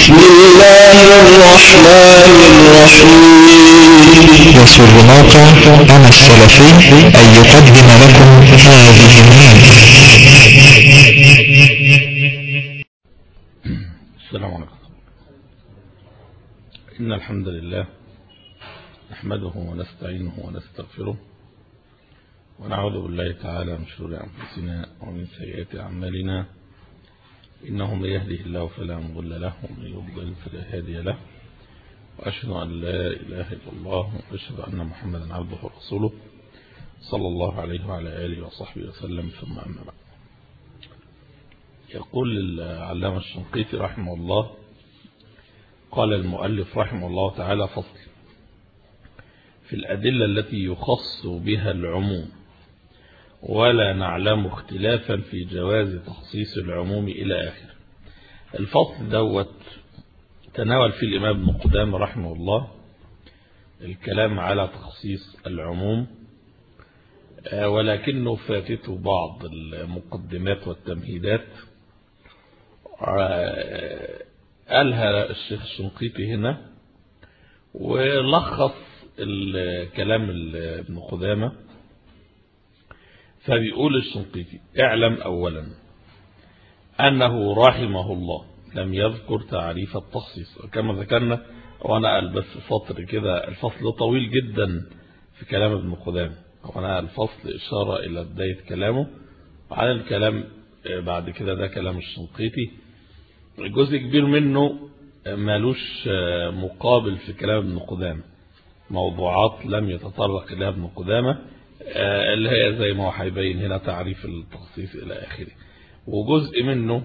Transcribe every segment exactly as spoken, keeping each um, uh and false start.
بسم الله الرحمن الرحيم. يسر موقع أنا السلفي أن يقدم لكم هذه المادة. السلام عليكم. إن الحمد لله نحمده ونستعينه ونستغفره ونعوذ بالله تعالى من شرور أنفسنا ومن سيئات أعمالنا، إنه من يهده الله فلا مضل له ومن يضلل فلا هادي له، وأشهد أن لا إله إلا الله وأشهد أن محمدا عبده ورسوله صلى الله عليه وعلى آله وصحبه وسلم، ثم أما بعد. يقول العلامة الشنقيطي رحمه الله: قال المؤلف رحمه الله تعالى: فصل في الأدلة التي يخص بها العموم ولا نعلم اختلافا في جواز تخصيص العموم إلى آخر. الفصل دوت تناول فيه الإمام ابن قدامة رحمه الله الكلام على تخصيص العموم، ولكنه فاتته بعض المقدمات والتمهيدات قالها الشيخ الشنقيطي هنا، ولخص الكلام ابن قدامة. فبيقول الشنقيطي: اعلم أولا أنه رحمه الله لم يذكر تعريف التخصيص كما ذكرنا، وأنا قال بس سطر كده، الفصل طويل جدا في كلام ابن قدامة، وأنا الفصل إشارة إلى بداية كلامه، وعلى الكلام بعد كده ده كلام الشنقيطي. جزء كبير منه مالوش مقابل في كلام ابن قدامة، موضوعات لم يتطرق إليها ابن قدامة، اللي هي زي ما هو هيبين هنا تعريف التخصيص إلى آخره. وجزء منه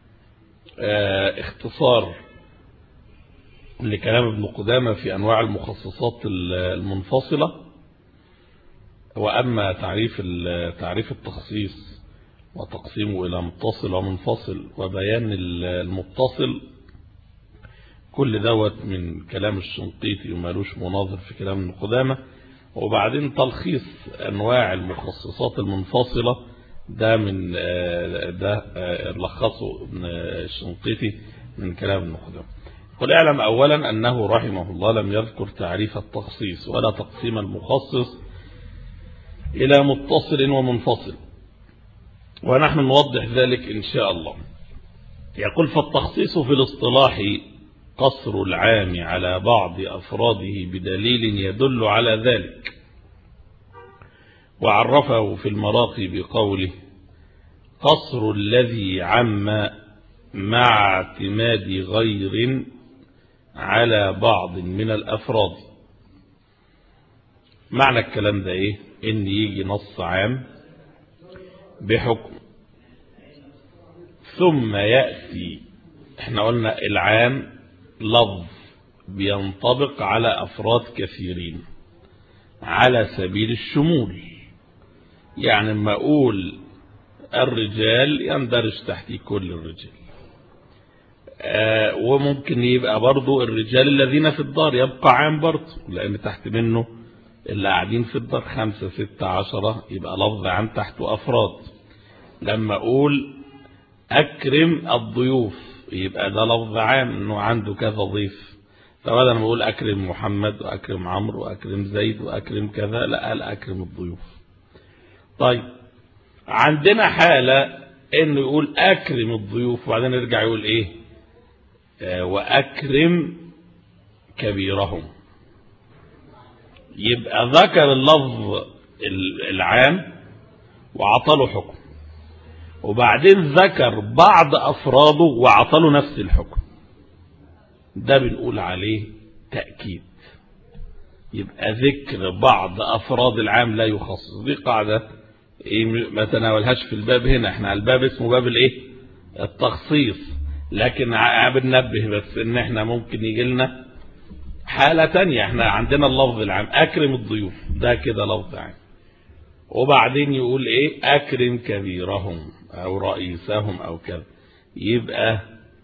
اختصار لكلام ابن قدامة في أنواع المخصصات المنفصلة. وأما تعريف تعريف التخصيص وتقسيمه إلى متصل ومنفصل وبيان المتصل، كل دوت من كلام الشنقيطي ومالوش مناظر في كلام ابن قدامة. وبعدين تلخيص أنواع المخصصات المنفصلة ده من ده لخصه ابن الشنقيطي من كلام ابن قدامة. قل اعلم أولا أنه رحمه الله لم يذكر تعريف التخصيص ولا تقسيم المخصص إلى متصل ومنفصل، ونحن نوضح ذلك إن شاء الله. يقول: فالتخصيص في الاصطلاح قصر العام على بعض أفراده بدليل يدل على ذلك، وعرفه في المراقي بقوله: قصر الذي عم مع اعتماد غير على بعض من الأفراد. معنى الكلام ده إيه؟ إن يجي نص عام بحكم ثم يأتي، احنا قلنا العام لفظ بينطبق على أفراد كثيرين على سبيل الشمول، يعني ما أقول الرجال يندرج تحت كل الرجال، آه وممكن يبقى برضو الرجال الذين في الدار يبقى عام برضو، لأن تحت منه اللي قاعدين في الدار خمسة ستة عشرة يبقى لفظ عام تحته أفراد. لما أقول أكرم الضيوف يبقى ده لفظ عام انه عنده كذا ضيف، فبدل ما اقول اكرم محمد واكرم عمرو واكرم زيد واكرم كذا، لا قال اكرم الضيوف. طيب عندنا حالة انه يقول اكرم الضيوف وبعدين يرجع يقول ايه؟ آه واكرم كبيرهم، يبقى ذكر اللفظ العام وعطله حكم، وبعدين ذكر بعض أفراده وعطله نفس الحكم. ده بنقول عليه تأكيد. يبقى ذكر بعض أفراد العام لا يخصص، دي قاعدة ما تناولهاش في الباب هنا، احنا الباب اسمه باب الايه؟ التخصيص، لكن بننبه بس ان احنا ممكن يجي لنا حالة تانية. احنا عندنا اللفظ العام أكرم الضيوف، ده كده لفظ عام، وبعدين يقول ايه؟ أكرم كبيرهم أو رئيسهم أو كذا، يبقى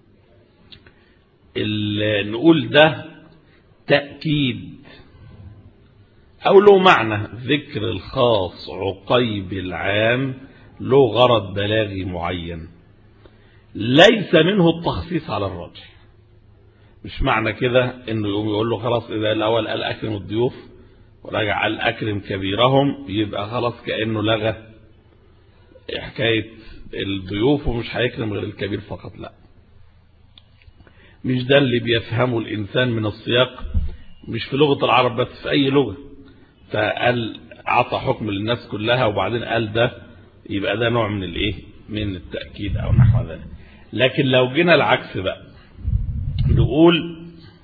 نقول ده تأكيد أو له معنى. ذكر الخاص عقيب العام له غرض بلاغي معين، ليس منه التخصيص على الراجح. مش معنى كده انه يقوم يقول له خلاص اذا الاول قال اكرم الضيوف ورجع قال اكرم كبيرهم يبقى خلاص كأنه لغى حكاية الضيوف ومش هيكرم غير الكبير فقط. لا، مش ده اللي بيفهمه الانسان من السياق، مش في لغة العرب بس، في اي لغة. فقال عطى حكم للناس كلها وبعدين قال ده، يبقى ده نوع من الايه، من التأكيد او نحو ذلك. لكن لو جينا العكس بقى نقول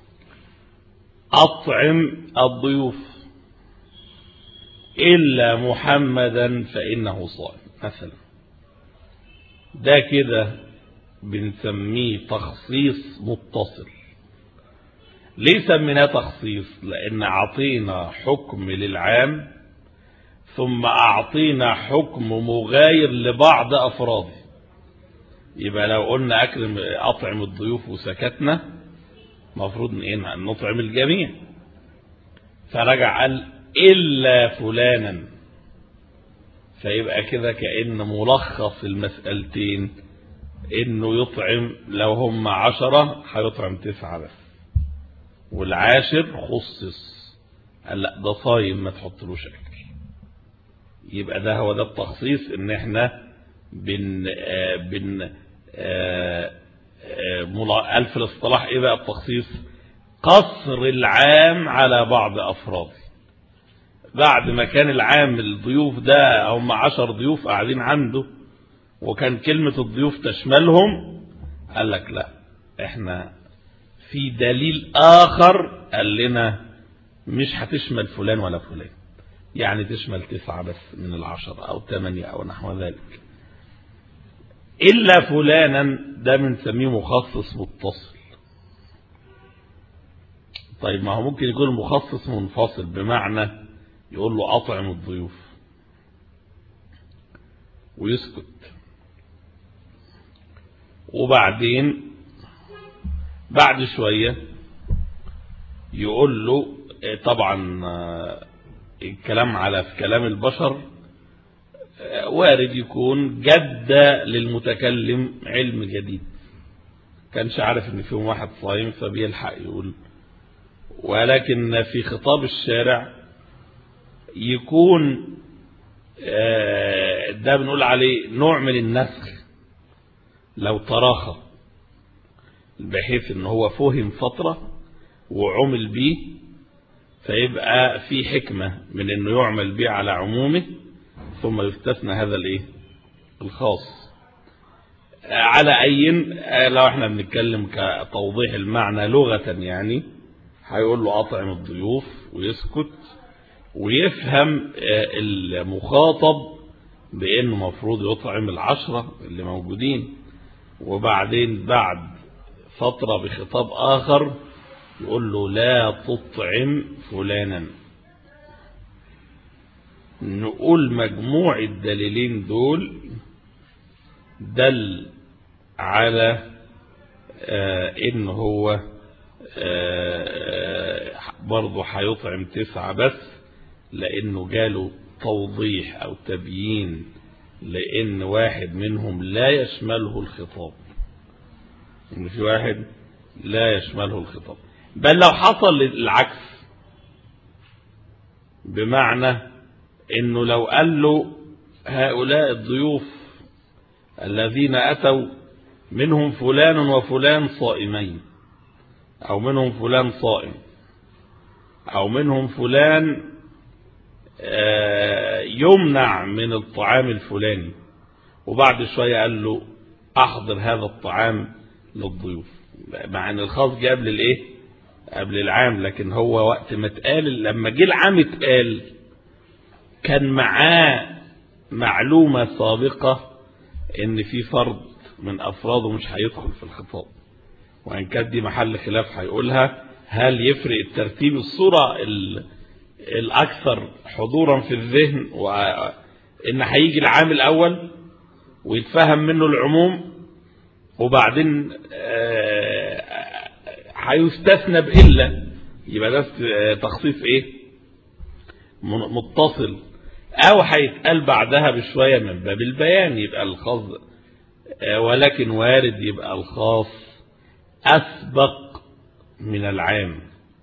اطعم الضيوف الا محمدا فانه صائم مثلا، ده كده بنسميه تخصيص متصل. ليه سميناه تخصيص؟ لان اعطينا حكم للعام ثم اعطينا حكم مغاير لبعض افراده. يبقى لو قلنا اكرم اطعم الضيوف وسكتنا، مفروض ان نطعم الجميع. فرجع قال الا فلانا، فيبقى كده كأن ملخص المسألتين انه يطعم لو هم عشرة هيطعم تسعة بس، والعاشر خصص قال لا ده صايم ما تحطلوش اكل. يبقى ده هو ده التخصيص، ان احنا بن آه بن آه آه الف الاصطلاح ايه بقى التخصيص؟ قصر العام على بعض افراده. بعد ما كان العام الضيوف ده هم عشر ضيوف قاعدين عنده وكان كلمة الضيوف تشملهم، قال لك لا، احنا في دليل اخر قال لنا مش هتشمل فلان ولا فلان، يعني تشمل تسعة بس من العشر او ثمانية او نحو ذلك. الا فلانا ده بنسميه مخصص متصل. طيب ما هو ممكن يكون مخصص منفصل، بمعنى يقول له اطعم الضيوف ويسكت، وبعدين بعد شوية يقول له طبعا الكلام على في كلام البشر وارد يكون جد للمتكلم علم جديد، كانش عارف ان فيهم واحد صايم فبيلحق يقول. ولكن في خطاب الشارع يكون ده بنقول عليه نوع من النسخ لو تراخى، بحيث ان هو فهم فترة وعمل به، فيبقى في حكمة من انه يعمل به على عمومه ثم يستثنى هذا الايه الخاص. على اي لو احنا بنتكلم كتوضيح المعنى لغة يعني هيقول له اطعم الضيوف ويسكت ويفهم المخاطب بانه مفروض يطعم العشرة اللي موجودين، وبعدين بعد فترة بخطاب اخر يقول له لا تطعم فلانا. نقول مجموع الدليلين دول دل على آه ان هو آه برضه هيطعم تسعة بس، لانه جاله توضيح او تبيين لان واحد منهم لا يشمله الخطاب، ان في واحد لا يشمله الخطاب. بل لو حصل العكس، بمعنى انه لو قال له هؤلاء الضيوف الذين اتوا منهم فلان وفلان صائمين، او منهم فلان صائم، او منهم فلان يمنع من الطعام الفلاني، وبعد شوية قال له احضر هذا الطعام للضيوف، مع ان الخاص جاء قبل الايه قبل العام، لكن هو وقت ما اتقال لما جه العام اتقال كان معاه معلومة سابقة ان في فرد من افراده مش هيدخل في الخطاب، وان كانت دي محل خلاف هيقولها، هل يفرق الترتيب الصورة الاكثر حضورا في الذهن وان هيجي العام الاول ويتفهم منه العموم وبعدين هيستثنى بإلا، يبقى ده تخصيص ايه متصل، او هيتقال بعدها بشوية من باب البيان يبقى الخاص، ولكن وارد يبقى الخاص اسبق من العام،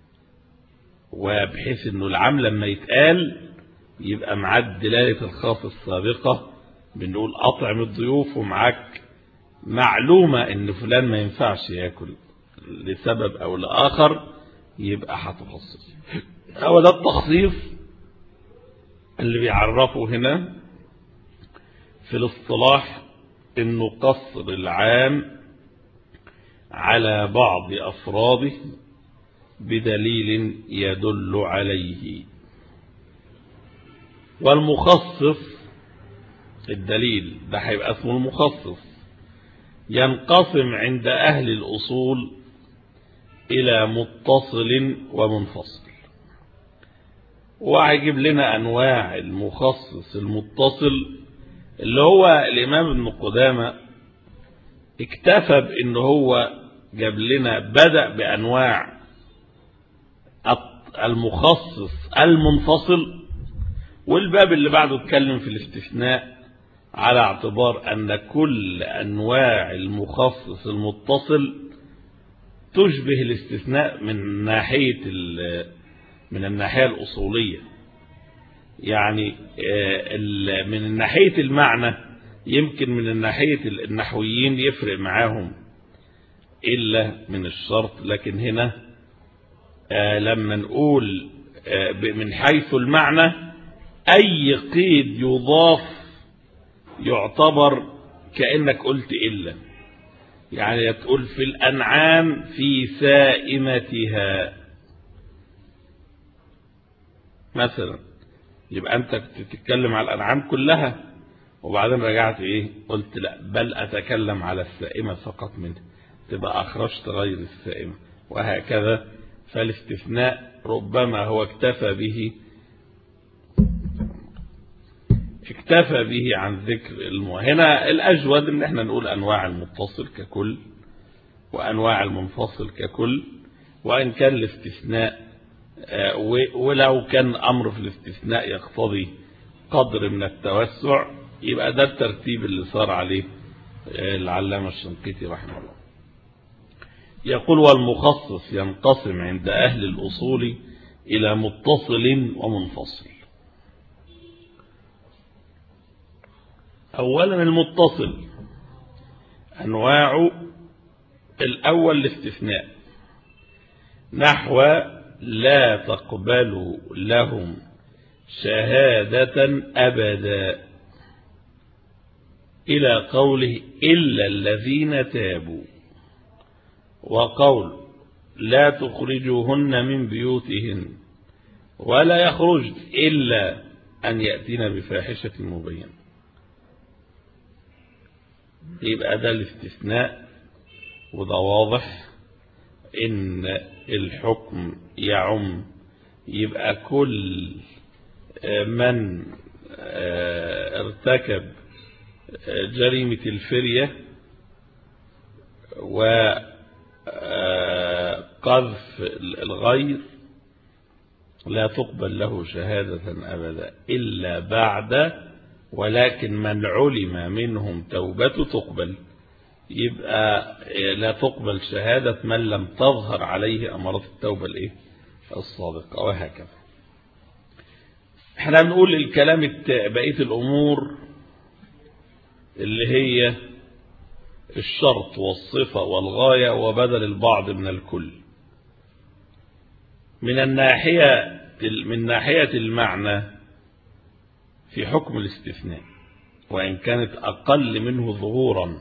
وبحيث انه العام لما يتقال يبقى معاد دلالة الخاص السابقة، بنقول أطعم الضيوف ومعاك معلومة ان فلان ما ينفعش ياكل لسبب او لآخر، يبقى هتخصص. هو ده التخصيص اللي بيعرفه هنا في الاصطلاح، انه قصر العام على بعض افراده بدليل يدل عليه. والمخصص الدليل ده هيبقى اسمه المخصص، ينقسم عند اهل الاصول الى متصل ومنفصل. وهيجيب لنا انواع المخصص المتصل اللي هو الامام ابن قدامة اكتفى بان هو جاب لنا بدأ بانواع المخصص المنفصل، والباب اللي بعده اتكلم في الاستثناء على اعتبار ان كل انواع المخصص المتصل تشبه الاستثناء من ناحية من الناحية الأصولية. يعني من ناحية المعنى يمكن من الناحية النحويين يفرق معاهم إلا من الشرط، لكن هنا لما نقول من حيث المعنى أي قيد يضاف يعتبر كأنك قلت إلا. يعني تقول في الأنعام في سائمتها مثلا، يبقى أنت بتتكلم على الأنعام كلها، وبعدين رجعت إيه قلت لا بل أتكلم على السائمة فقط منها، تبقى أخرجت غير السائمة، وهكذا. فالاستثناء ربما هو اكتفى به اكتفى به عن ذكر المو... هنا الأجود ان احنا نقول أنواع المتصل ككل وأنواع المنفصل ككل، وإن كان الاستثناء ولو كان أمر في الاستثناء يقتضي قدر من التوسع، يبقى ده الترتيب اللي صار عليه العلامة الشنقيطي رحمه الله. يقول والمخصص ينقسم عند أهل الأصول إلى متصل ومنفصل. أولا المتصل أنواع الأول الاستثناء، نحو لا تقبل لهم شهادة أبدا إلى قوله إلا الذين تابوا، وقول لا تخرجوهن من بيوتهن ولا يخرجن إلا أن يأتين بفاحشة مبينة. يبقى ده الاستثناء، وده واضح إن الحكم يعم، يبقى كل من ارتكب جريمة الفرية وقذف الغير لا تقبل له شهادة أبدا إلا بعد، ولكن من علم منهم توبة تقبل. يبقى لا تقبل شهادة من لم تظهر عليه أمارات التوبة الايه الصادقة، وهكذا. احنا نقول الكلام بقية الأمور اللي هي الشرط والصفة والغاية وبدل البعض من الكل. من الناحية من ناحية المعنى في حكم الاستثناء، وإن كانت أقل منه ظهورا،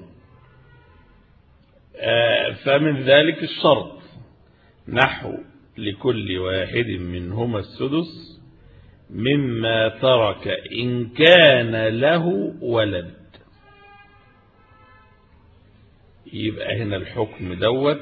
فمن ذلك الشرط نحو لكل واحد منهما السدس مما ترك إن كان له ولد. يبقى هنا الحكم دوت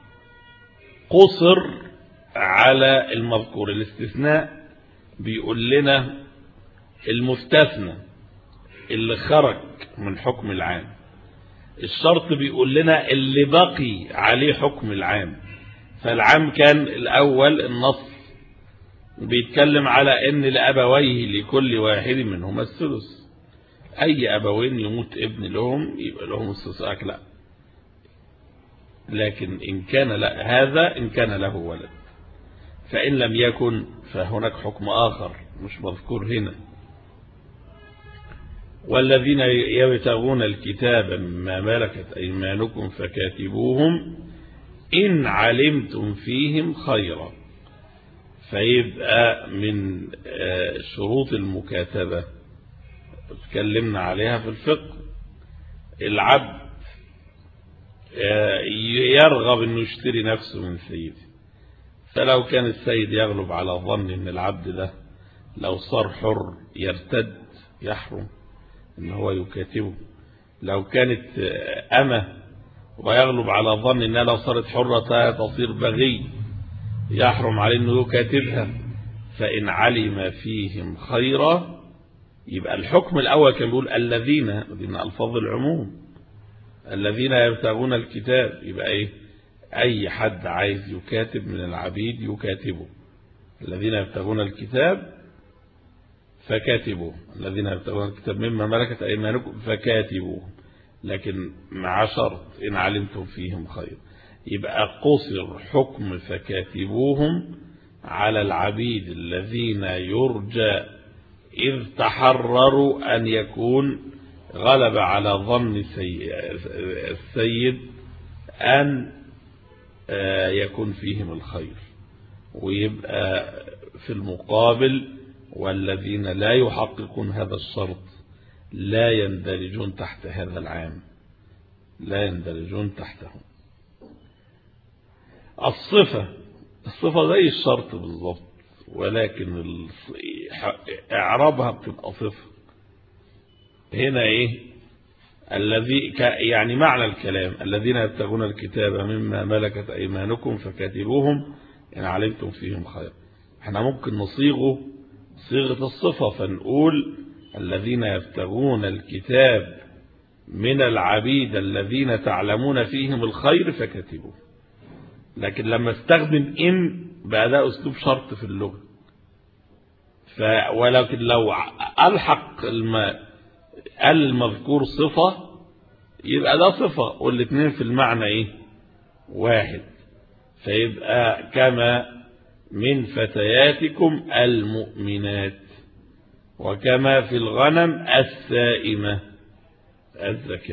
قصر على المذكور. الاستثناء بيقول لنا المستثنى اللي خرج من حكم العام، الشرط بيقول لنا اللي بقي عليه حكم العام. فالعام كان الأول النص بيتكلم على ان لأبويه لكل واحد منهما السدس، أي أبوين يموت ابن لهم يبقى لهم السدس. لا، لكن إن كان لا هذا إن كان له ولد، فإن لم يكن فهناك حكم آخر مش مذكور هنا. والذين يبتغون الكتاب مما ملكت أيمانكم فكاتبوهم إن علمتم فيهم خيرا. فيبقى من شروط المكاتبة اتكلمنا عليها في الفقه، العبد يرغب انه يشتري نفسه من سيده، فلو كان السيد يغلب على ظن ان العبد ده لو صار حر يرتد يحرم ان هو يكاتبه. لو كانت أمة ويغلب على ظن انها لو صارت حرة تصير بغي يحرم عليه انه يكاتبها. فإن علم فيهم خيرا، يبقى الحكم الأول كان بيقول الذين من ألفاظ العموم، الذين يبتغون الكتاب، يبقى ايه؟ أي حد عايز يكاتب من العبيد يكاتبه. الذين يبتغون الكتاب فكاتبوه، الذين يبتغون الكتاب مما ملكت أيمانكم فكاتبوه، لكن مع شرط إن علمتم فيهم خير. يبقى قصر حكم فكاتبوهم على العبيد الذين يرجى إذ تحرروا أن يكون غلب على ظن السيد أن يكون فيهم الخير. ويبقى في المقابل والذين لا يحققون هذا الشرط لا يندرجون تحت هذا العام، لا يندرجون تحته. الصفة الصفة زي الشرط بالضبط، ولكن اعرابها بتبقى صفة. هنا ايه؟ الذي يعني معنى الكلام الذين يبتغون الكتاب مما ملكت ايمانكم فكاتبوهم ان علمتم فيهم خير. احنا ممكن نصيغه صيغة الصفة فنقول الذين يبتغون الكتاب من العبيد الذين تعلمون فيهم الخير فكاتبوه. لكن لما استخدم إن بقى ده أسلوب شرط في اللغة. ولكن لو ألحق المذكور صفة يبقى ده صفة والاثنين في المعنى إيه؟ واحد. فيبقى كما من فتياتكم المؤمنات، وكما في الغنم السائمة الزكاة.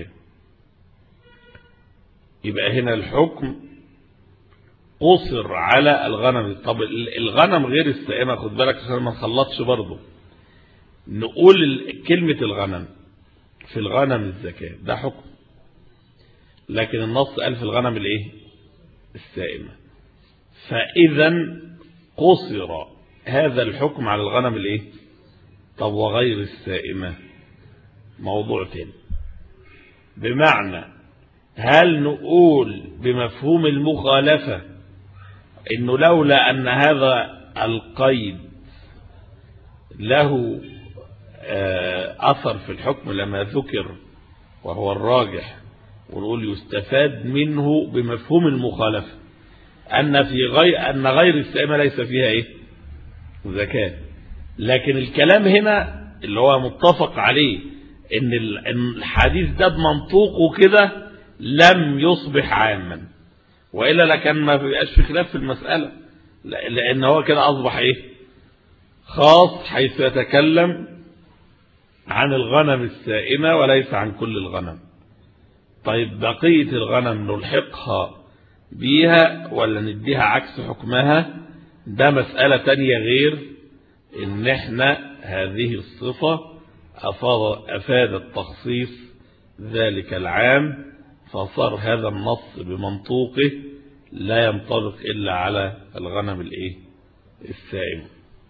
يبقى هنا الحكم قصر على الغنم. طب الغنم غير السائمة، خد بالك عشان ما نخلطش برضه. نقول كلمة الغنم في الغنم الزكاة ده حكم، لكن النص قال في الغنم الايه؟ السائمة. فإذا قصر هذا الحكم على الغنم الايه؟ طب وغير السائمة موضوع تاني. بمعنى هل نقول بمفهوم المخالفة انه لولا ان هذا القيد له اثر في الحكم لما ذكر وهو الراجح، ونقول يستفاد منه بمفهوم المخالفة ان في غير ان غير السائمة ليس فيها ايه؟ زكاة. لكن الكلام هنا اللي هو متفق عليه ان الحديث ده بمنطوقه كده لم يصبح عاما، وإلا لكن ما بيبقاش في خلاف في المسألة، لأن هو كده أصبح إيه؟ خاص حيث يتكلم عن الغنم السائمة وليس عن كل الغنم. طيب بقية الغنم نلحقها بيها ولا نديها عكس حكمها؟ ده مسألة تانية غير إن احنا هذه الصفة أفادت تخصيص ذلك العام، فصار هذا النص بمنطوقه لا ينطبق إلا على الغنم الايه؟ السائم.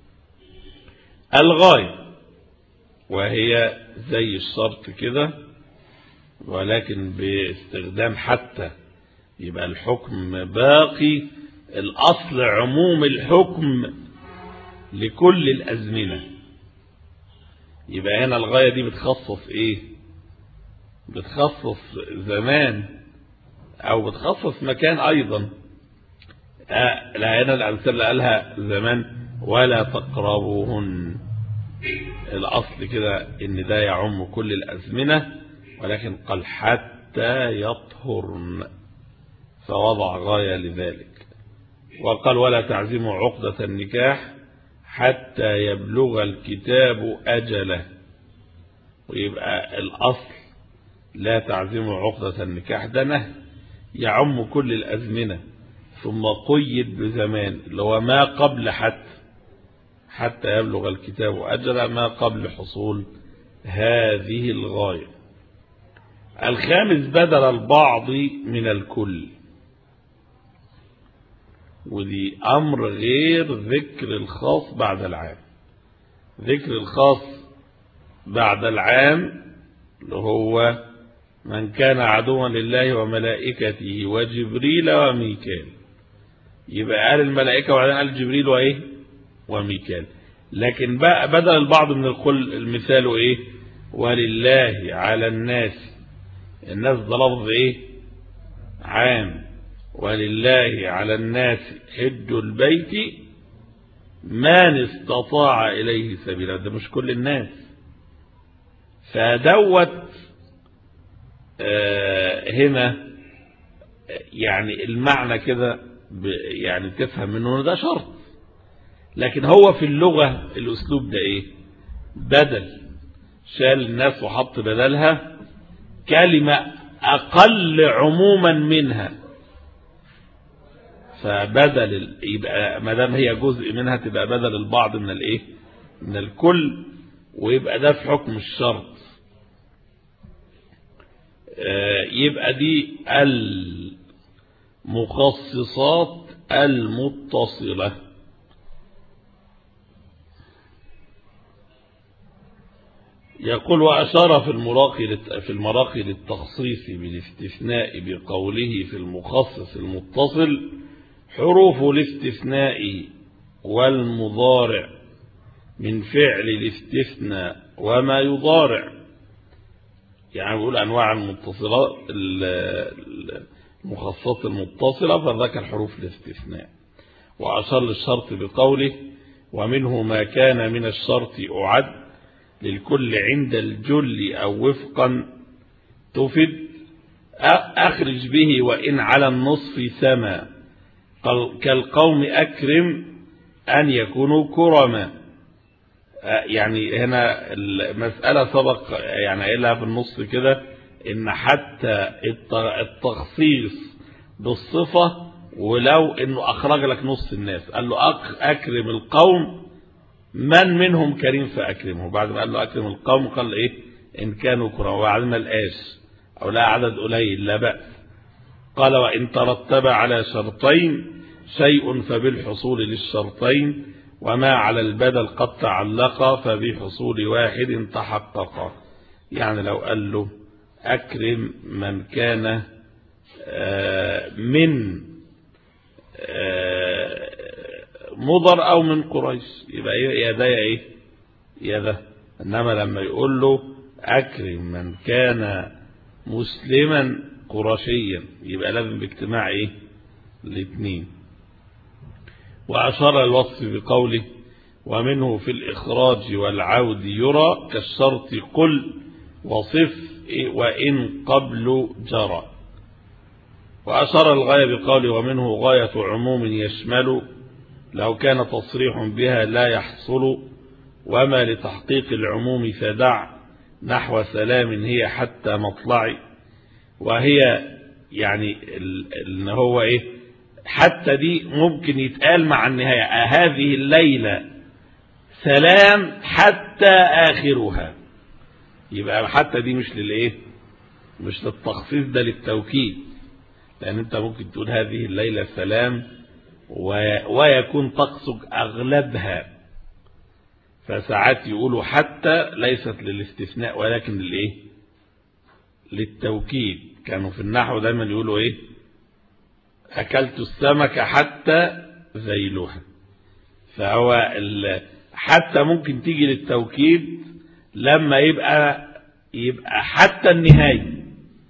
الغاية وهي زي الشرط كده، ولكن باستخدام حتى، يبقى الحكم باقي. الأصل عموم الحكم لكل الأزمنة. يبقى هنا الغاية دي بتخصص ايه؟ بتخصص زمان او بتخصص مكان ايضا. آه لا هنا الامثله اللي قالها زمان ولا تقربوهن. الاصل كده ان ده يعم كل الازمنه، ولكن قال حتى يطهرن. فوضع غاية لذلك. وقال ولا تعزموا عقدة النكاح حتى يبلغ الكتاب أجله. ويبقى الأصل لا تعزموا عقدة النكاح، ده نهي يعم كل الأزمنة، ثم قيد بزمان اللي هو ما قبل حتى حتى يبلغ الكتاب أجله، ما قبل حصول هذه الغاية. الخامس بدل البعض من الكل، ودي أمر غير ذكر الخاص بعد العام. ذكر الخاص بعد العام اللي هو من كان عدوا لله وملائكته وجبريل وميكال، يبقى قال الملائكة وبعدين قال جبريل وإيه وميكال. لكن بقى بدل البعض من الكل المثال إيه؟ ولله على الناس، الناس ده لفظ إيه عام، ولله على الناس حج البيت من استطاع إليه سبيلا، ده مش كل الناس. فدوت آه هنا يعني المعنى كده يعني تفهم منه ده شرط، لكن هو في اللغة الأسلوب ده إيه؟ بدل، شال الناس وحط بدلها كلمة أقل عموما منها، فبدل يبقى ما دام هي جزء منها تبقى بدل البعض من الايه من الكل، ويبقى ده في حكم الشرط. يبقى دي المخصصات المتصلة. يقول وأشار في المراقي في المراقي للتخصيص بالاستثناء بقوله في المخصص المتصل حروف الاستثناء والمضارع من فعل الاستثناء وما يضارع، يعني بيقول أنواع المتصلات المخصصات المتصلة فذكر حروف الاستثناء. وأشار للشرط بقوله ومنه ما كان من الشرط أعد للكل عند الجل أو وفقا تفد أخرج به وإن على النصف سما كالقوم أكرم أن يكونوا كرما. يعني هنا المسألة سبق يعني قايلها في النص كده إن حتى التخصيص بالصفة ولو إنه أخرج لك نص الناس قال له أكرم القوم من منهم كريم فأكرمه، بعد ما قال له أكرم القوم قال إيه إن كانوا كرما، وبعد ما لقاش أو لا عدد قليل لا بأس. قال وإن ترتب على شرطين شيء فبالحصول للشرطين وما على البدل قد تعلق فبحصول واحد تحقق. يعني لو قال له أكرم من كان من مضر أو من قريش يبقى يا ده يا إيه يا ده. إنما لما يقول له أكرم من كان مسلما قرشيا يبقى لازم باجتماع إيه الاثنين. وأشار الوصف بقوله ومنه في الإخراج والعود يرى كالشرط قل وصف وإن قبل جرى. وأشار الغاية بقوله ومنه غاية عموم يشمل لو كان تصريح بها لا يحصل وما لتحقيق العموم فدع نحو سلام هي حتى مطلع. وهي يعني ان هو ايه حتى دي ممكن يتقال مع النهاية هذه الليلة سلام حتى آخرها، يبقى حتى دي مش للايه مش للتخصيص ده للتوكيد، لأن أنت ممكن تقول هذه الليلة سلام ويكون تقصد أغلبها، فساعات يقولوا حتى ليست للاستثناء ولكن للإيه للتوكيد. كانوا في النحو دايما يقولوا إيه أكلت السمك حتى ذيلها، فهو حتى ممكن تيجي للتوكيد لما يبقى يبقى حتى النهاية،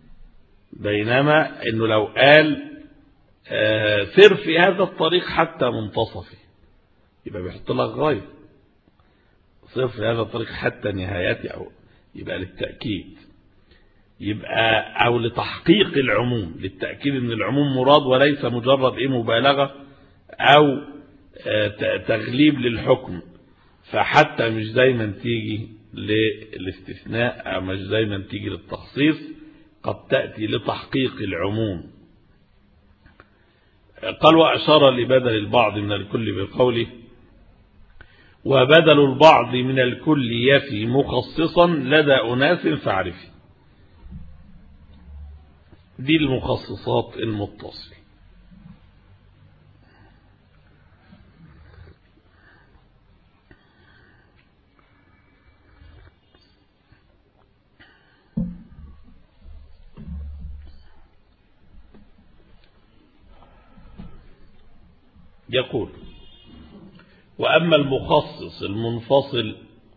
بينما انه لو قال آه سر في هذا الطريق حتى منتصفه يبقى بيحط لك غاية، سر في هذا الطريق حتى نهايته أو يبقى للتأكيد. يبقى أو لتحقيق العموم، للتأكيد أن العموم مراد وليس مجرد إيه مبالغة أو تغليب للحكم. فحتى مش دايما تيجي للاستثناء أو مش دايما تيجي للتخصيص، قد تأتي لتحقيق العموم. قال وأشار لبدل البعض من الكل بقوله وبدل البعض من الكل يفي مخصصا لدى أناس فاعرفي. دي المخصصات المتصل. يقول وأما المخصص المنفصل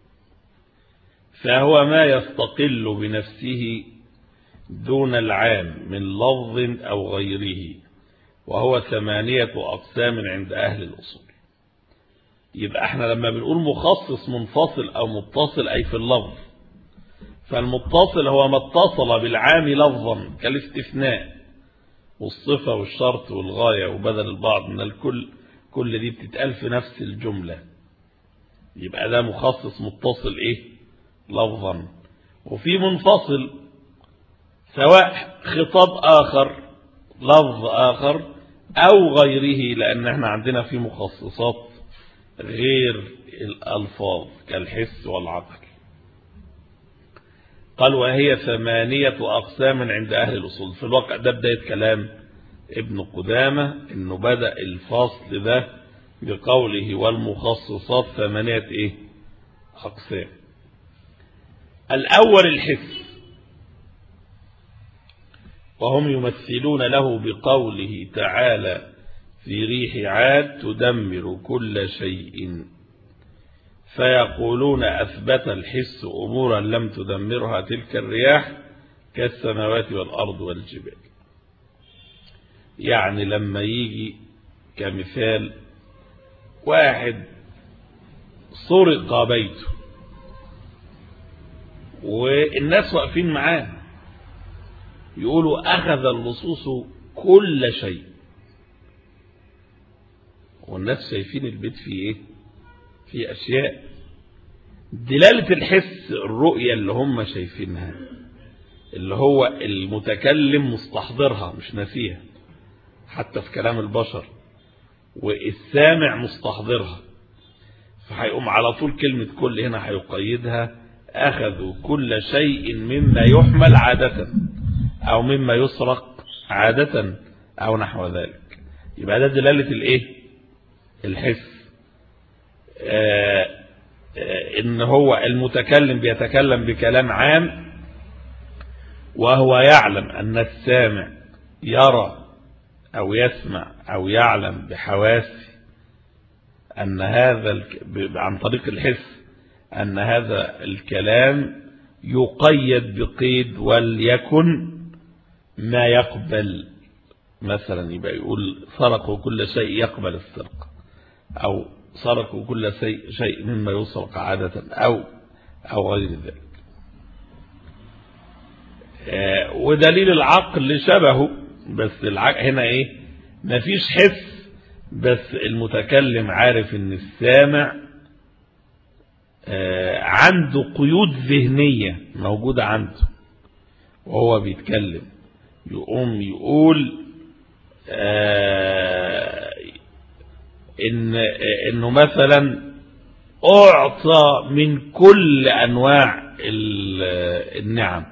فهو ما يستقل بنفسه دون العام من لفظ أو غيره، وهو ثمانية أقسام عند أهل الأصول. يبقى احنا لما بنقول مخصص منفصل أو متصل أي في اللفظ، فالمتصل هو ما اتصل بالعام لفظا كالاستثناء والصفة والشرط والغاية وبدل البعض من الكل، كل دي بتتقال في نفس الجملة. يبقى ده مخصص متصل ايه لفظا. وفي منفصل سواء خطاب آخر لفظ آخر أو غيره، لأن احنا عندنا في مخصصات غير الألفاظ كالحس والعقل. قال وهي ثمانية أقسام عند أهل الأصول. في الواقع ده بداية كلام ابن قدامة، إنه بدأ الفصل ده بقوله والمخصصات ثمانية إيه أقسام. الأول الحس، وهم يمثلون له بقوله تعالى في ريح عاد تدمر كل شيء، فيقولون أثبت الحس أمورا لم تدمرها تلك الرياح كالسماوات والأرض والجبال. يعني لما يجي كمثال واحد سرق بيته والناس واقفين معاه يقولوا أخذ اللصوص كل شيء، والناس شايفين البيت فيه ايه في أشياء. دلالة الحس الرؤية اللي هم شايفينها، اللي هو المتكلم مستحضرها مش ناسيها حتى في كلام البشر، والسامع مستحضرها. فهيقوم على طول كلمة كل هنا هيقيدها أخذوا كل شيء مما يحمل عادة أو مما يسرق عادة أو نحو ذلك. يبقى ده دلالة الإيه الحس. آه آه إن هو المتكلم بيتكلم بكلام عام، وهو يعلم أن السامع يرى أو يسمع أو يعلم بحواسه أن هذا عن طريق الحس أن هذا الكلام يقيد بقيد وليكن ما يقبل. مثلا يبقى يقول سرقوا كل شيء يقبل السرقة، أو سرقوا كل شيء مما يسرق عادة، أو أو غير ذلك. آه ودليل العقل شبهه، بس العقل هنا ايه مفيش حس، بس المتكلم عارف ان السامع آه عنده قيود ذهنية موجودة عنده وهو بيتكلم، يقوم يقول آه إن إنه مثلا أعطى من كل أنواع النعم،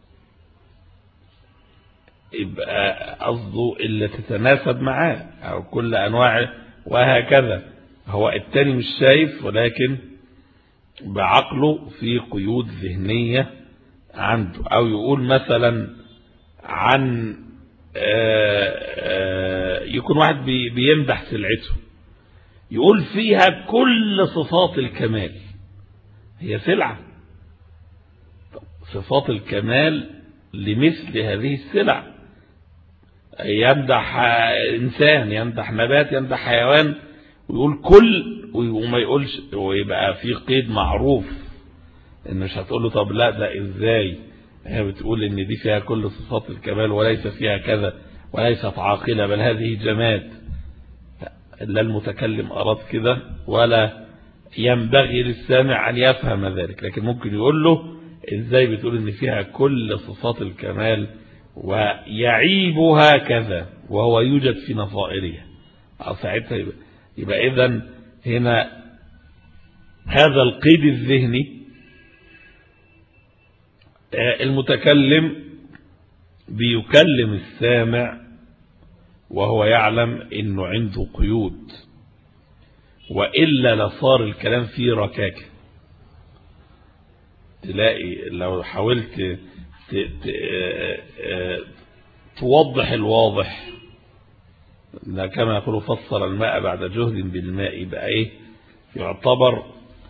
يبقى قصده اللي تتناسب معاه أو كل أنواع وهكذا. هو التاني مش شايف، ولكن بعقله في قيود ذهنية عنده. أو يقول مثلا عن آآ آآ يكون واحد بيمدح سلعته، يقول فيها كل صفات الكمال. هي سلعة، صفات الكمال لمثل هذه السلع. يمدح إنسان، يمدح نبات، يمدح حيوان، ويقول كل وما يقولش، ويبقى في قيد معروف إن مش هتقول له طب لا ده إزاي هي بتقول ان دي فيها كل صفات الكمال وليس فيها كذا وليست عاقلة بل هذه جماد. لا المتكلم أراد كده ولا ينبغي للسامع أن يفهم ذلك، لكن ممكن يقول له ازاي بتقول ان فيها كل صفات الكمال ويعيبها كذا وهو يوجد في نظائرها. ساعتها يبقى, يبقى إذن هنا هذا القيد الذهني المتكلم بيكلم السامع وهو يعلم انه عنده قيود، وإلا لصار الكلام فيه ركاكة. تلاقي لو حاولت توضح الواضح كما يقول فصل الماء بعد جهد بالماء، يبقى ايه؟ يعتبر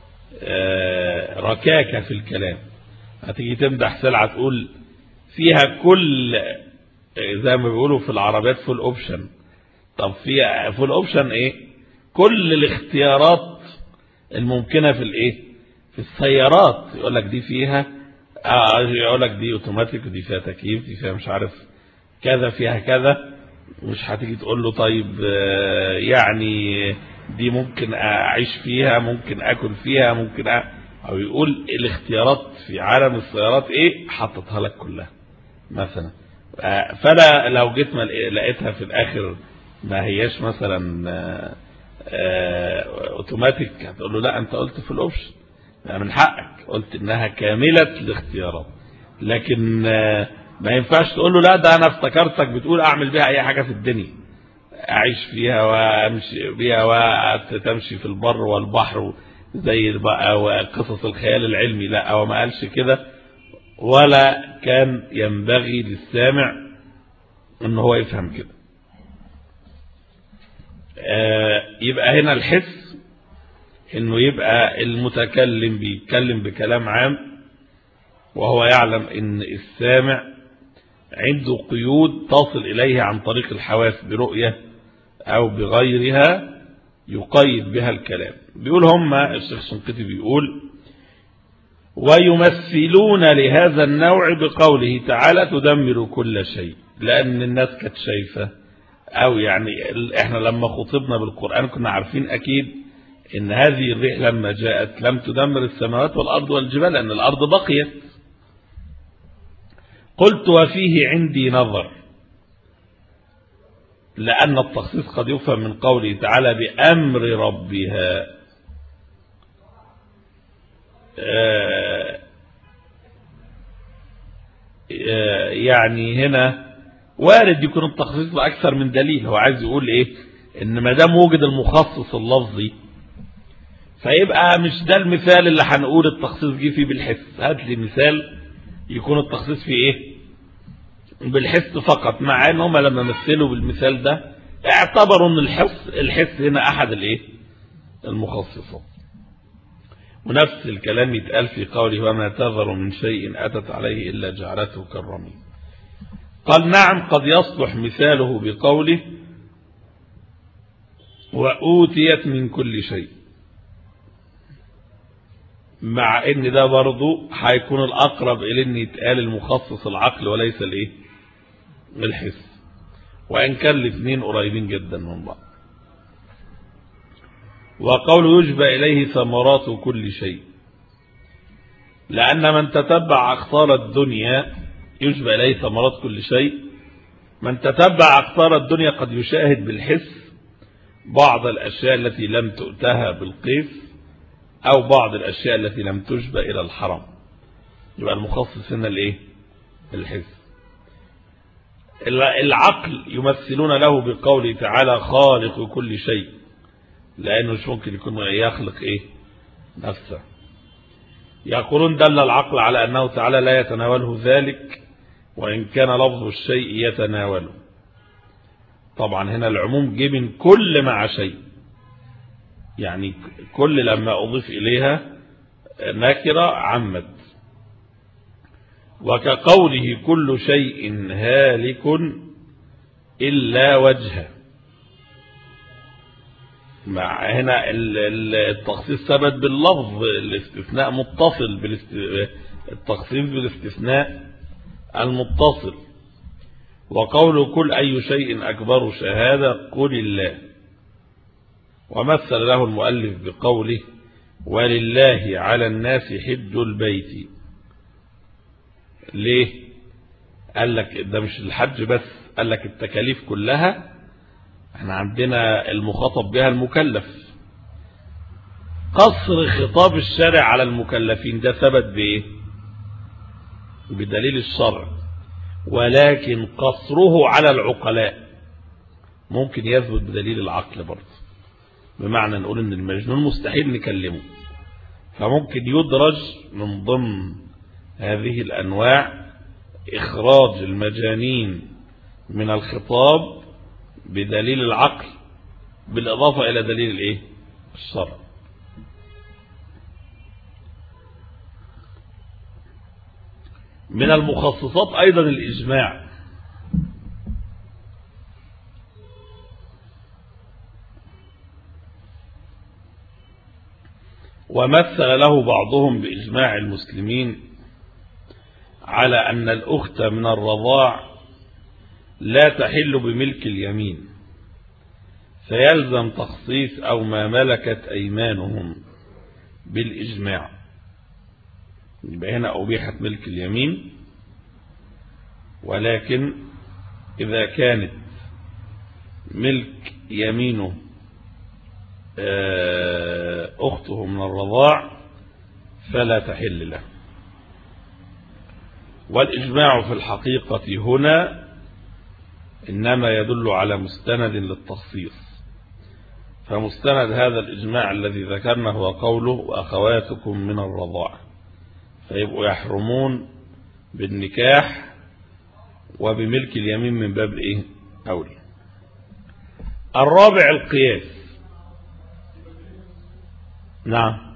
ركاكة في الكلام. هتيجي تمدح سلعة تقول فيها كل زي ما بيقولوا في العربيات فول اوبشن. طب فيها فول اوبشن ايه؟ كل الاختيارات الممكنة في الايه؟ في السيارات. يقول لك دي فيها اه يقول لك دي اوتوماتيك ودي فيها تكييف دي فيها مش عارف كذا فيها كذا. مش هتيجي تقول له طيب يعني دي ممكن اعيش فيها ممكن اكل فيها ممكن أ... او يقول الاختيارات في عالم السيارات ايه حطتها لك كلها مثلا. فلا لو جيت ما لقيتها في الاخر ما هياش مثلا اوتوماتيك هتقول له لا انت قلت في الاوبشن من حقك قلت انها كاملة الاختيارات. لكن ما ينفعش تقول له لا ده انا افتكرتك بتقول اعمل بيها اي حاجة في الدنيا اعيش فيها وامشي بيها وتمشي في البر والبحر زي بقى وقصص الخيال العلمي. لا هو ما قالش كده ولا كان ينبغي للسامع ان هو يفهم كده. يبقى هنا الحس انه يبقى المتكلم بيتكلم بكلام عام وهو يعلم ان السامع عنده قيود تصل اليه عن طريق الحواس برؤية او بغيرها يقيد بها الكلام. بيقول هم الشيخ الشنقيطي بيقول ويمثلون لهذا النوع بقوله تعالى تدمر كل شيء، لأن الناس كانت شايفة أو يعني احنا لما خطبنا بالقرآن كنا عارفين أكيد إن هذه الريح لما جاءت لم تدمر السماوات والأرض والجبال لأن الأرض بقيت. قلت وفيه عندي نظر، لأن التخصيص قد يفهم من قوله تعالى بأمر ربها. آآ آآ يعني هنا وارد يكون التخصيص بأكثر من دليل. هو عايز يقول ايه؟ ان ما دام وجد المخصص اللفظي فيبقى مش ده المثال اللي هنقول التخصيص جه فيه بالحس. هات لي مثال يكون التخصيص فيه ايه؟ بالحس فقط، مع ان هم لما مثلوا بالمثال ده اعتبروا ان الحس الحس هنا احد الايه؟ المخصصات. ونفس الكلام يتقال في قوله وما تذر من شيء أتت عليه إلا جعلته كالرميم. قال نعم قد يصلح مثاله بقوله وأوتيت من كل شيء، مع ان ده برضو هيكون الأقرب إلى ان يتقال المخصص العقل وليس الايه؟ الحس، وإن كان الاثنين قريبين جدا من بعض. وقوله يجبى إليه ثمرات كل شيء، لأن من تتبع أخطار الدنيا يجبى إليه ثمرات كل شيء. من تتبع أخطار الدنيا قد يشاهد بالحس بعض الأشياء التي لم تؤتها بالقيس أو بعض الأشياء التي لم تجبى إلى الحرم. يبقى المخصص هنا الإيه؟ الحس. العقل يمثلون له بقوله تعالى خالق كل شيء، لأنه مش ممكن يكون يخلق إيه؟ نفسه. يقولون دل العقل على أنه تعالى لا يتناوله ذلك وإن كان لفظ الشيء يتناوله. طبعا هنا العموم جه من كل مع شيء، يعني كل لما أضيف إليها نكرة عمد. وكقوله كل شيء هالك إلا وجهه، مع هنا التخصيص ثبت باللفظ، الاستثناء متصل بالاست... التخصيص بالاستثناء المتصل. وقول كل أي شيء أكبر شهادة قل الله. ومثل له المؤلف بقوله ولله على الناس حج البيت. ليه؟ قال لك ده مش الحج بس، قال لك التكاليف كلها احنا عندنا المخاطب بها المكلف. قصر خطاب الشارع على المكلفين ده ثبت بايه؟ بدليل الشرع، ولكن قصره على العقلاء ممكن يثبت بدليل العقل برضه. بمعنى نقول ان المجنون مستحيل نكلمه، فممكن يدرج من ضمن هذه الانواع اخراج المجانين من الخطاب بدليل العقل بالاضافه الى دليل الايه؟ الشرع. من المخصصات ايضا الاجماع. ومثل له بعضهم بإجماع المسلمين على أن الأخت من الرضاع لا تحل بملك اليمين، فيلزم تخصيص أو ما ملكت أيمانهم بالإجماع. يبقى هنا أبيحت ملك اليمين، ولكن إذا كانت ملك يمينه أخته من الرضاع فلا تحل له. والإجماع في الحقيقة هنا إنما يدل على مستند للتخصيص، فمستند هذا الإجماع الذي ذكرنا هو قوله وأخواتكم من الرضاع، فيبقوا يحرمون بالنكاح وبملك اليمين من باب إيه؟ أولي. الرابع القياس. نعم،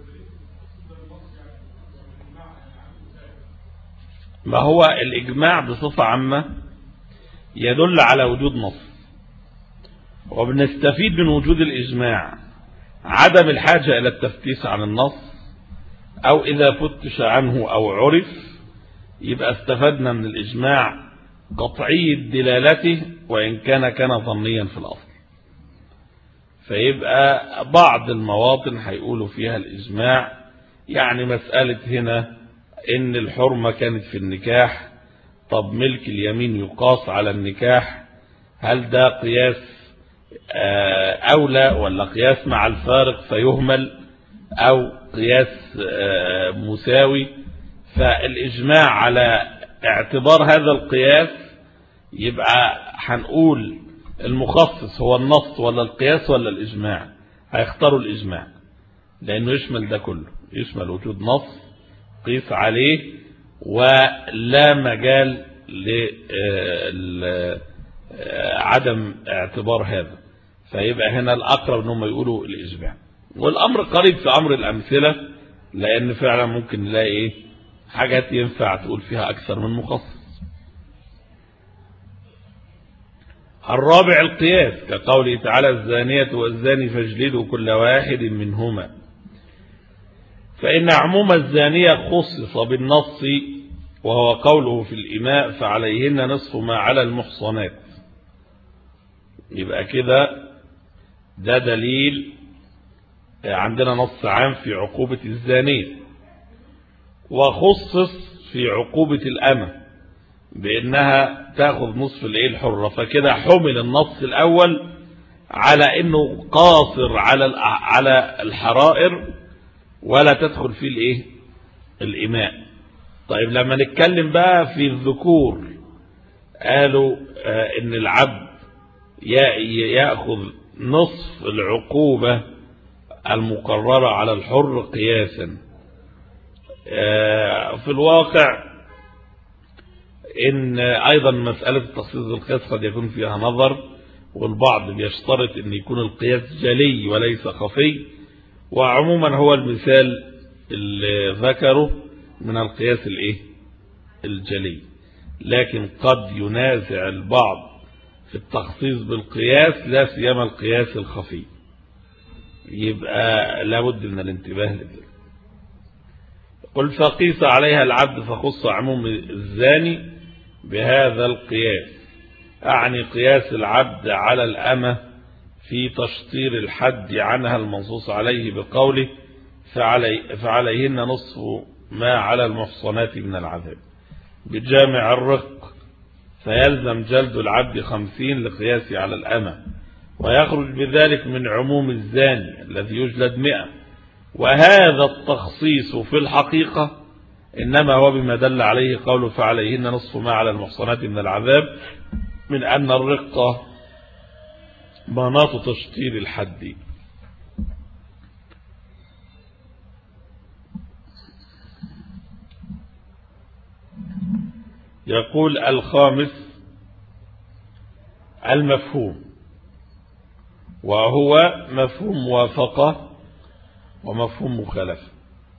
ما هو الإجماع بصفة عامة يدل على وجود نص، وبنستفيد من وجود الإجماع عدم الحاجة إلى التفتيش عن النص، أو إذا فتش عنه أو عرف يبقى استفدنا من الإجماع قطعي دلالته وإن كان كان ظنيا في الأصل. فيبقى بعض المواطن هيقولوا فيها الإجماع، يعني مسألة هنا إن الحرمة كانت في النكاح، طب ملك اليمين يقاس على النكاح، هل ده قياس أولى ولا قياس مع الفارق فيهمل أو قياس مساوي؟ فالإجماع على اعتبار هذا القياس يبقى هنقول المخصص هو النص ولا القياس ولا الإجماع؟ هيختاروا الإجماع لأنه يشمل ده كله، يشمل وجود نص قيس عليه ولا مجال لعدم اعتبار هذا. فيبقى هنا الأقرب أنهم يقولوا الإجماع، والأمر قريب في أمر الأمثلة، لأن فعلا ممكن نلاقي إيه حاجات ينفع تقول فيها أكثر من مخصص. الرابع القياس، كقوله تعالى الزانية والزاني فاجلدوا كل واحد منهما، فإن عموم الزانية خصص بالنص وهو قوله في الإماء فعليهن نصف ما على المحصنات. يبقى كده ده دليل عندنا نص عام في عقوبة الزانية، وخصص في عقوبة الأمة بأنها تأخذ نصف الإيه الحرة، فكده حمل النص الأول على أنه قاصر على على الحرائر ولا تدخل فيه الإيه الإماء. طيب لما نتكلم بقى في الذكور قالوا آه إن العبد يأخذ نصف العقوبة المقررة على الحر قياسا. آه في الواقع إن أيضا مسألة التخصيص بالقياس قد يكون فيها نظر، والبعض بيشترط أن يكون القياس جلي وليس خفي، وعموما هو المثال اللي ذكره من القياس الايه الجلي، لكن قد ينازع البعض في التخصيص بالقياس لا سيما القياس الخفي، يبقى لابد من الانتباه لذلك. قل فقيس عليها العبد فخص عموم الزاني بهذا القياس، أعني قياس العبد على الأمة في تشطير الحد عنها المنصوص عليه بقوله فعلي فعليهن نصف ما على المحصنات من العذاب بجامع الرق، فيلزم جلد العبد خمسين لقياسه على الأمة، ويخرج بذلك من عموم الزاني الذي يجلد مئة. وهذا التخصيص في الحقيقة إنما هو بما دل عليه قوله فعليهن نصف ما على المحصنات من العذاب، من أن الرقة مناط تشطير الحد. يقول الخامس المفهوم، وهو مفهوم موافقة ومفهوم مخالفة.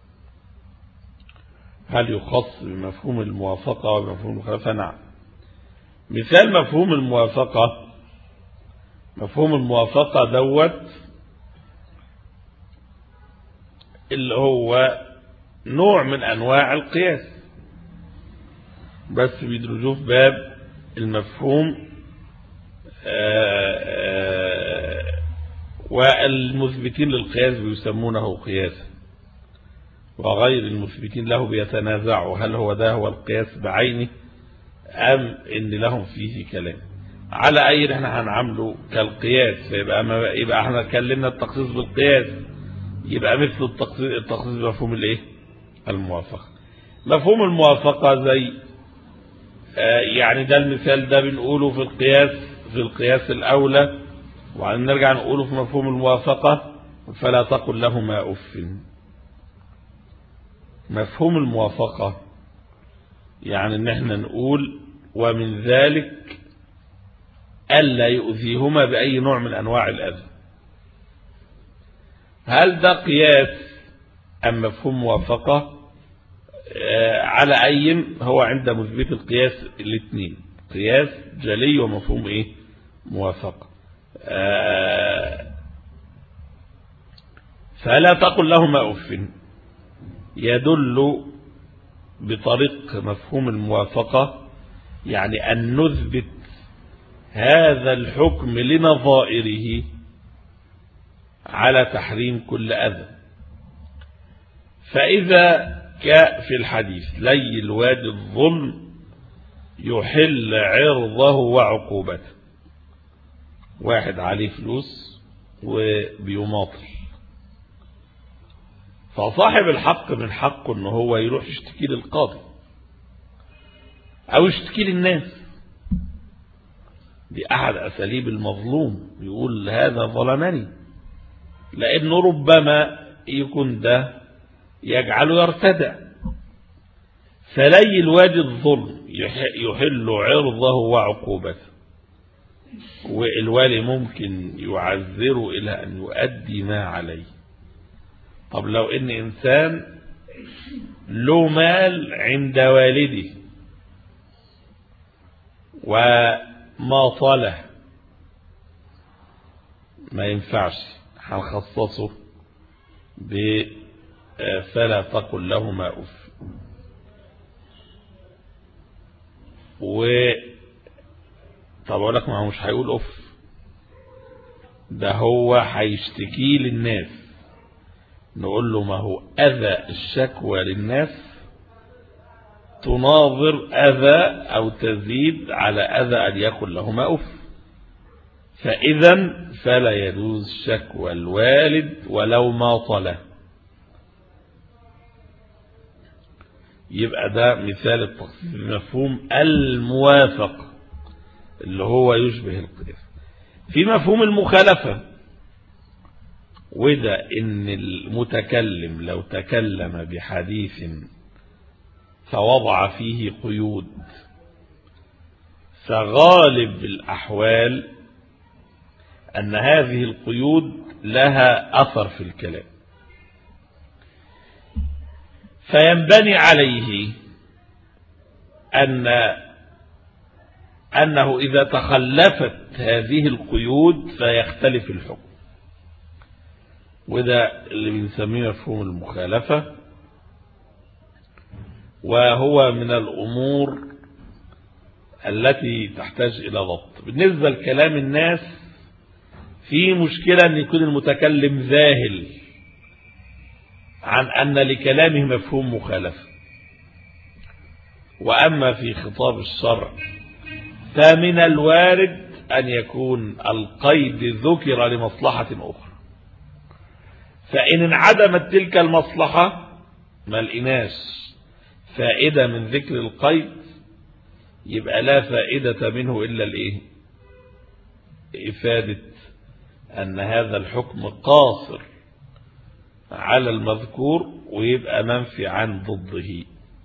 هل يخص بمفهوم الموافقة ومفهوم المخالفة؟ نعم. مثال مفهوم الموافقة، مفهوم الموافقة دوت اللي هو نوع من أنواع القياس، بس بيدرجوه في باب المفهوم، آآ آآ والمثبتين للقياس بيسمونه قياسا، وغير المثبتين له بيتنازعوا هل هو ده هو القياس بعينه أم إن لهم فيه كلام. على أي احنا هنعمله كالقياس، فيبقى ما يبقى احنا اتكلمنا التخصيص بالقياس، يبقى مثل التخصيص التخصيص بمفهوم الايه؟ الموافقة. مفهوم الموافقة زي آه يعني ده المثال ده بنقوله في القياس في القياس الأولى، وبعدين نرجع نقوله في مفهوم الموافقة فلا تقل لهما أف. مفهوم الموافقة يعني ان احنا نقول ومن ذلك ألا يؤذيهما بأي نوع من أنواع الأذى. هل ده قياس أم مفهوم موافقة؟ آه على أي هو عند مثبت القياس الاثنين، قياس جلي ومفهوم إيه؟ موافقة. آه فلا تقل لهما أف يدل بطريق مفهوم الموافقة، يعني أن نثبت هذا الحكم لنظائره على تحريم كل أذى. فإذا في الحديث لي الوادي الظلم يحل عرضه وعقوبته، واحد عليه فلوس وبيماطل، فصاحب الحق من حقه ان هو يروح يشتكي للقاضي او يشتكي للناس. دي احد اساليب المظلوم، يقول هذا ظلمني، لانه ربما يكون ده يجعله يرتدع. فلي الوادي الظلم يحل عرضه وعقوبته، والوالي ممكن يعذره الى ان يؤدي ما عليه. طب لو ان انسان له مال عند والده وما طاله، ما ينفعش، هنخصصه ب فلا تقل لهما أف. و طب اقول لك ما هو مش هيقول أف، ده هو هيشتكي للناس. نقول له ما هو أذى الشكوى للناس تناظر أذى أو تزيد على أذى أن يقل لهما أف، فإذا فلا يجوز شكوى الوالد ولو ما طله. يبقى ده مثال التخصيص بمفهوم الموافقة اللي هو يشبه القياس. في مفهوم المخالفة، وده ان المتكلم لو تكلم بحديث فوضع فيه قيود، فغالب الأحوال أن هذه القيود لها أثر في الكلام، فينبني عليه أن أنه إذا تخلفت هذه القيود فيختلف الحكم. وده اللي بنسميه مفهوم المخالفة. وهو من الأمور التي تحتاج إلى ضبط. بالنسبة لكلام الناس في مشكلة أن يكون المتكلم ذاهل عن أن لكلامه مفهوم مخالفة. وأما في خطاب الشرع فمن الوارد أن يكون القيد ذكر لمصلحة أخرى، فإن انعدمت تلك المصلحة ما لقيناش فائدة من ذكر القيد، يبقى لا فائدة منه إلا الإيه؟ إفادة أن هذا الحكم قاصر على المذكور ويبقى منفي عن ضده.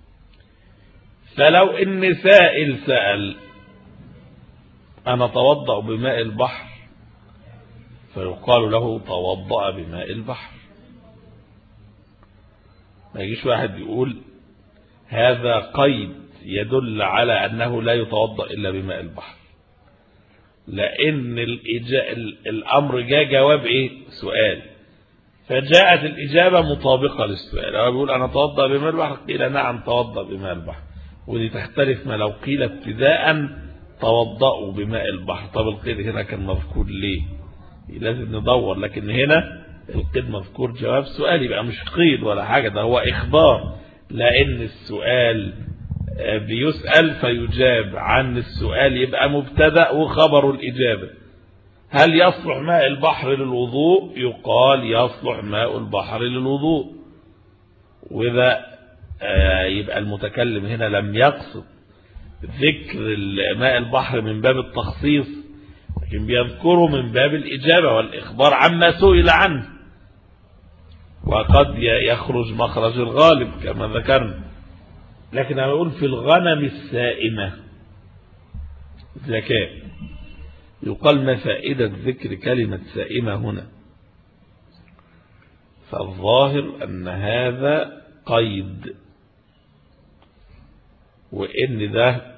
فلو إن سائل سأل أنا توضأ بماء البحر، فيقال له توضأ بماء البحر. ما يجيش واحد يقول هذا قيد يدل على أنه لا يتوضأ إلا بماء البحر، لأن الأمر جاء جواب إيه؟ سؤال، فجاءت الإجابة مطابقة للسؤال. هو بيقول أنا توضأ بماء البحر، قيل نعم توضأ بماء البحر. ودي تختلف ما لو قيل ابتداء توضأوا بماء البحر. طب القيد هنا كان مذكور ليه؟ لازم ندور، لكن هنا القيد مذكور جواب سؤال، يبقى مش قيد ولا حاجة، ده هو إخبار، لأن السؤال بيسأل فيجاب عن السؤال، يبقى مبتدأ وخبر الإجابة. هل يصلح ماء البحر للوضوء؟ يقال يصلح ماء البحر للوضوء. وإذا يبقى المتكلم هنا لم يقصد ذكر ماء البحر من باب التخصيص، لكن بيذكره من باب الإجابة والإخبار عما سئل عنه، وقد يخرج مخرج الغالب كما ذكرنا. لكن أنا أقول في الغنم السائمة زكاة، يقال ما فائدة ذكر كلمة سائمة هنا؟ فالظاهر أن هذا قيد، وإن ده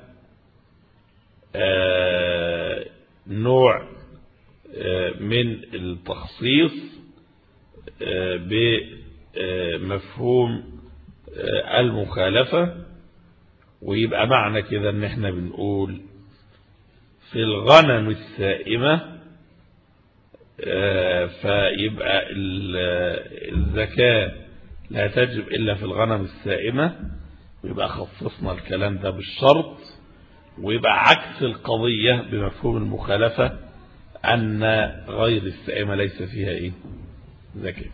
آه نوع آه من التخصيص آه بمفهوم آه المخالفة. ويبقى معنى كده ان احنا بنقول في الغنم السائمة آه فيبقى الزكاة لا تجب إلا في الغنم السائمة، ويبقى خصصنا الكلام ده بالشرط، ويبقى عكس القضية بمفهوم المخالفة أن غير السائمة ليس فيها إيه؟ زكاة.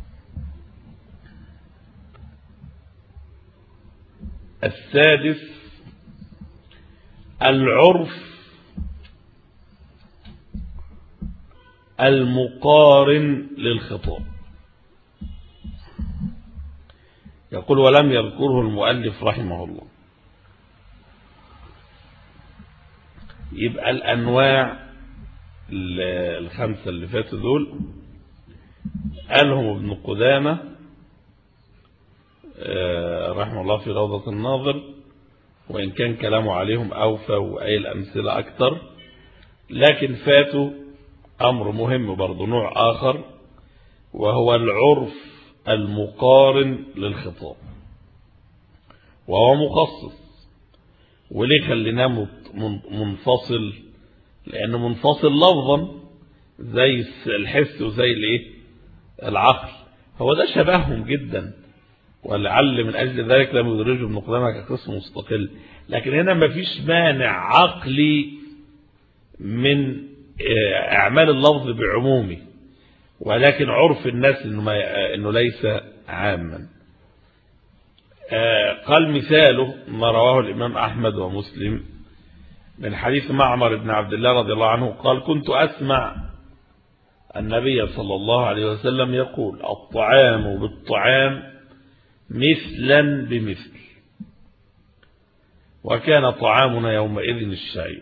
السادس العرف المقارن للخطاب. يقول ولم يذكره المؤلف رحمه الله. يبقى الأنواع الخمسة اللي فاتوا دول قالهم ابن قدامة رحمه الله في روضة الناظر، وإن كان كلامه عليهم أوفى وأي الأمثلة أكتر، لكن فاتوا أمر مهم برضو، نوع آخر، وهو العرف المقارن للخطاب، وهو مخصص. وليه خليناه منفصل؟ لأنه منفصل لفظا زي الحس وزي الايه العقل، هو ده شبههم جدا، ولعل من أجل ذلك لم يدرجه ابن قدامة كقسم مستقل. لكن هنا ما فيش مانع عقلي من اعمال اللفظ بعمومه، ولكن عرف الناس انه, إنه ليس عاما. قال مثاله ما رواه الإمام أحمد ومسلم من حديث معمر بن عبد الله رضي الله عنه قال كنت أسمع النبي صلى الله عليه وسلم يقول الطعام بالطعام مثلا بمثل، وكان طعامنا يومئذ الشعير.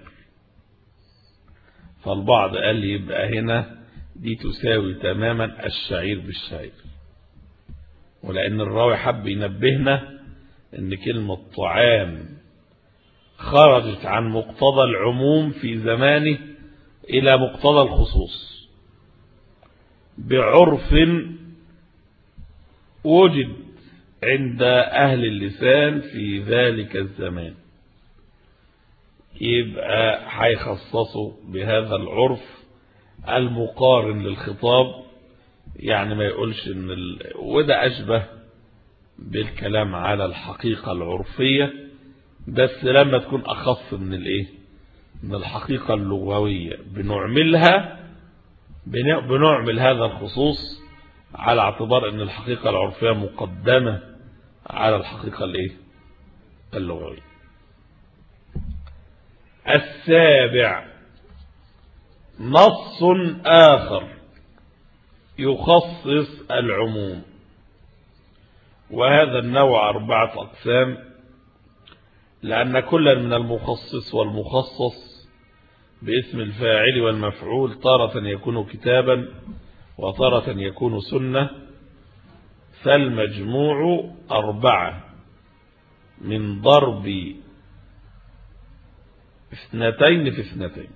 فالبعض قال لي يبقى هنا دي تساوي تماما الشعير بالشعير، ولأن الراوي حب ينبهنا ان كلمة طعام خرجت عن مقتضى العموم في زمانه إلى مقتضى الخصوص بعرف وجد عند أهل اللسان في ذلك الزمان، يبقى هيخصصوا بهذا العرف المقارن للخطاب، يعني ما يقولش ان ال... وده أشبه بالكلام على الحقيقة العرفية، بس لما تكون أخص من الايه من الحقيقة اللغوية بنعملها بنعمل هذا الخصوص على اعتبار ان الحقيقة العرفية مقدمة على الحقيقة الايه اللغوية. السابع نص آخر يخصص العموم، وهذا النوع أربعة أقسام، لأن كل من المخصص والمخصص باسم الفاعل والمفعول تارة يكون كتابا وتارة يكون سنة، فالمجموع أربعة من ضرب اثنتين في اثنتين.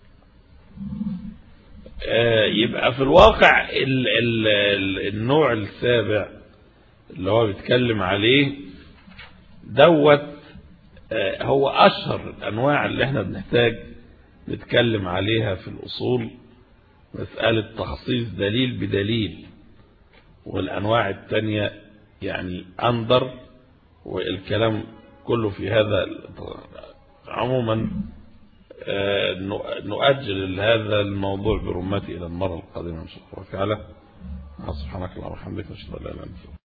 يبقى في الواقع ال ال ال النوع السابع اللي هو بيتكلم عليه دوت هو أشهر الأنواع اللي احنا بنحتاج نتكلم عليها في الأصول، مسألة تخصيص دليل بدليل، والأنواع التانية يعني أندر، والكلام كله في هذا عموما. نؤجل هذا الموضوع برمته إلى المرة القادمة إن شاء الله تعالى. سبحانك اللهم وبحمدك، نشهد أن لا إله إلا أنت.